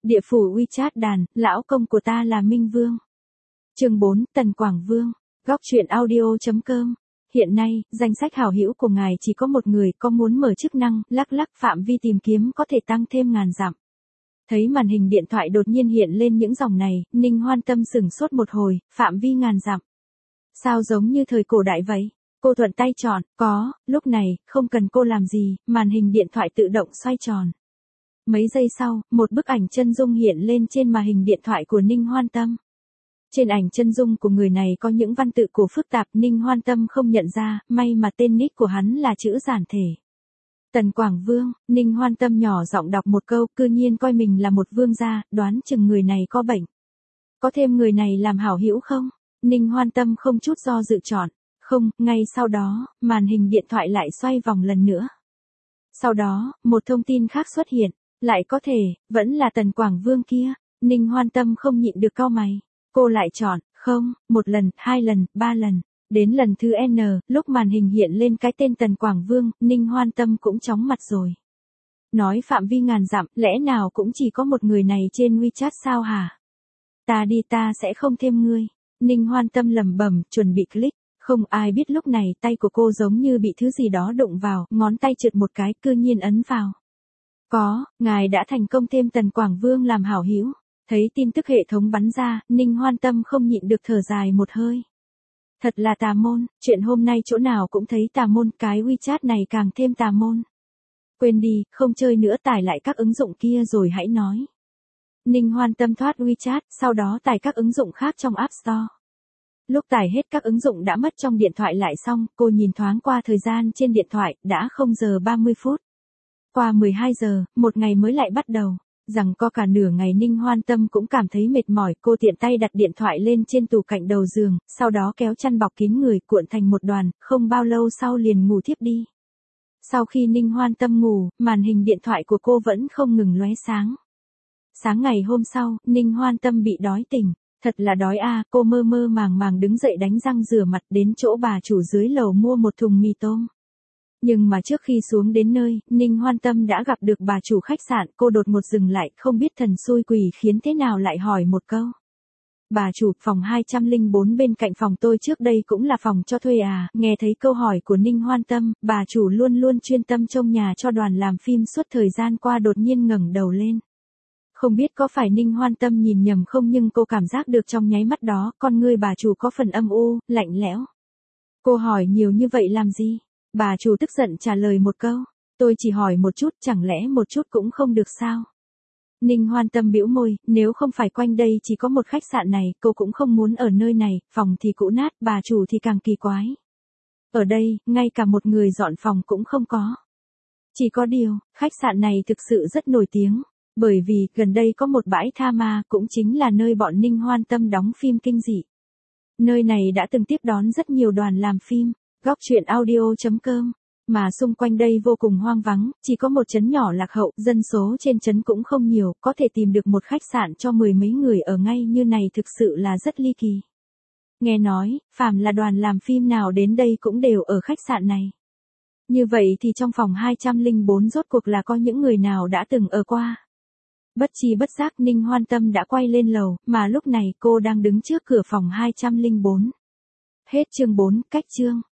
Địa phủ WeChat đàn, lão công của ta là Minh Vương. Chương 4, Tần Quảng Vương. Góc truyện audio.com. Hiện nay, danh sách hảo hữu của ngài chỉ có một người, có muốn mở chức năng, lắc phạm vi tìm kiếm có thể tăng thêm ngàn dặm. Thấy màn hình điện thoại đột nhiên hiện lên những dòng này, Ninh Hoan Tâm sửng sốt một hồi, phạm vi ngàn dặm. Sao giống như thời cổ đại vậy? Cô thuận tay chọn, có, lúc này, không cần cô làm gì, màn hình điện thoại tự động xoay tròn. Mấy giây sau, một bức ảnh chân dung hiện lên trên màn hình điện thoại của Ninh Hoan Tâm. Trên ảnh chân dung của người này có những văn tự cổ phức tạp, Ninh Hoan Tâm không nhận ra, may mà tên nick của hắn là chữ giản thể. Tần Quảng Vương. Ninh Hoan Tâm nhỏ giọng đọc một câu, cư nhiên coi mình là một vương gia, đoán chừng người này có bệnh. Có thêm người này làm hảo hữu không? Ninh Hoan Tâm không chút do dự chọn. Không, ngay sau đó, màn hình điện thoại lại xoay vòng lần nữa. Sau đó, một thông tin khác xuất hiện. Lại có thể, vẫn là Tần Quảng Vương kia. Ninh Hoan Tâm không nhịn được cau mày. Cô lại chọn, không, một lần, hai lần, ba lần. Đến lần thứ N, lúc màn hình hiện lên cái tên Tần Quảng Vương, Ninh Hoan Tâm cũng chóng mặt rồi. Nói phạm vi ngàn dặm, lẽ nào cũng chỉ có một người này trên WeChat sao hả? Ta đi, ta sẽ không thêm ngươi. Ninh Hoan Tâm lẩm bẩm, chuẩn bị click. Không ai biết lúc này tay của cô giống như bị thứ gì đó đụng vào, ngón tay trượt một cái, cư nhiên ấn vào. Có, ngài đã thành công thêm Tần Quảng Vương làm hảo hữu. Thấy tin tức hệ thống bắn ra, Ninh Hoan Tâm không nhịn được thở dài một hơi. Thật là tà môn, chuyện hôm nay chỗ nào cũng thấy tà môn, cái WeChat này càng thêm tà môn. Quên đi, không chơi nữa, tải lại các ứng dụng kia rồi hãy nói. Ninh Hoan Tâm thoát WeChat, sau đó tải các ứng dụng khác trong App Store. Lúc tải hết các ứng dụng đã mất trong điện thoại lại xong, cô nhìn thoáng qua thời gian trên điện thoại, đã 0 giờ 30 phút. Qua 12 giờ, một ngày mới lại bắt đầu. Rằng có cả nửa ngày Ninh Hoan Tâm cũng cảm thấy mệt mỏi, cô tiện tay đặt điện thoại lên trên tủ cạnh đầu giường, sau đó kéo chăn bọc kín người, cuộn thành một đoàn, không bao lâu sau liền ngủ thiếp đi. Sau khi Ninh Hoan Tâm ngủ, màn hình điện thoại của cô vẫn không ngừng lóe sáng. Sáng ngày hôm sau, Ninh Hoan Tâm bị đói tỉnh, thật là đói à, cô mơ màng đứng dậy đánh răng rửa mặt đến chỗ bà chủ dưới lầu mua một thùng mì tôm. Nhưng mà trước khi xuống đến nơi, Ninh Hoan Tâm đã gặp được bà chủ khách sạn, cô đột ngột dừng lại, không biết thần xui quỷ khiến thế nào lại hỏi một câu. Bà chủ, phòng 204 bên cạnh phòng tôi trước đây cũng là phòng cho thuê à? Nghe thấy câu hỏi của Ninh Hoan Tâm, bà chủ luôn luôn chuyên tâm trông nhà cho đoàn làm phim suốt thời gian qua đột nhiên ngẩng đầu lên. Không biết có phải Ninh Hoan Tâm nhìn nhầm không, nhưng cô cảm giác được trong nháy mắt đó, con ngươi bà chủ có phần âm u, lạnh lẽo. Cô hỏi nhiều như vậy làm gì? Bà chủ tức giận trả lời một câu, tôi chỉ hỏi một chút, chẳng lẽ một chút cũng không được sao? Ninh Hoan Tâm bĩu môi, nếu không phải quanh đây chỉ có một khách sạn này, cô cũng không muốn ở nơi này, phòng thì cũ nát, bà chủ thì càng kỳ quái. Ở đây, ngay cả một người dọn phòng cũng không có. Chỉ có điều, khách sạn này thực sự rất nổi tiếng, bởi vì gần đây có một bãi tha ma, cũng chính là nơi bọn Ninh Hoan Tâm đóng phim kinh dị. Nơi này đã từng tiếp đón rất nhiều đoàn làm phim. Góc truyện audio.com, mà xung quanh đây vô cùng hoang vắng, chỉ có một trấn nhỏ lạc hậu, dân số trên trấn cũng không nhiều, có thể tìm được một khách sạn cho mười mấy người ở ngay như này thực sự là rất ly kỳ. Nghe nói, phàm là đoàn làm phim nào đến đây cũng đều ở khách sạn này. Như vậy thì trong phòng 204 rốt cuộc là có những người nào đã từng ở qua. Bất chi bất giác Ninh Hoan Tâm đã quay lên lầu, mà lúc này cô đang đứng trước cửa phòng 204. Hết chương 4, cách chương.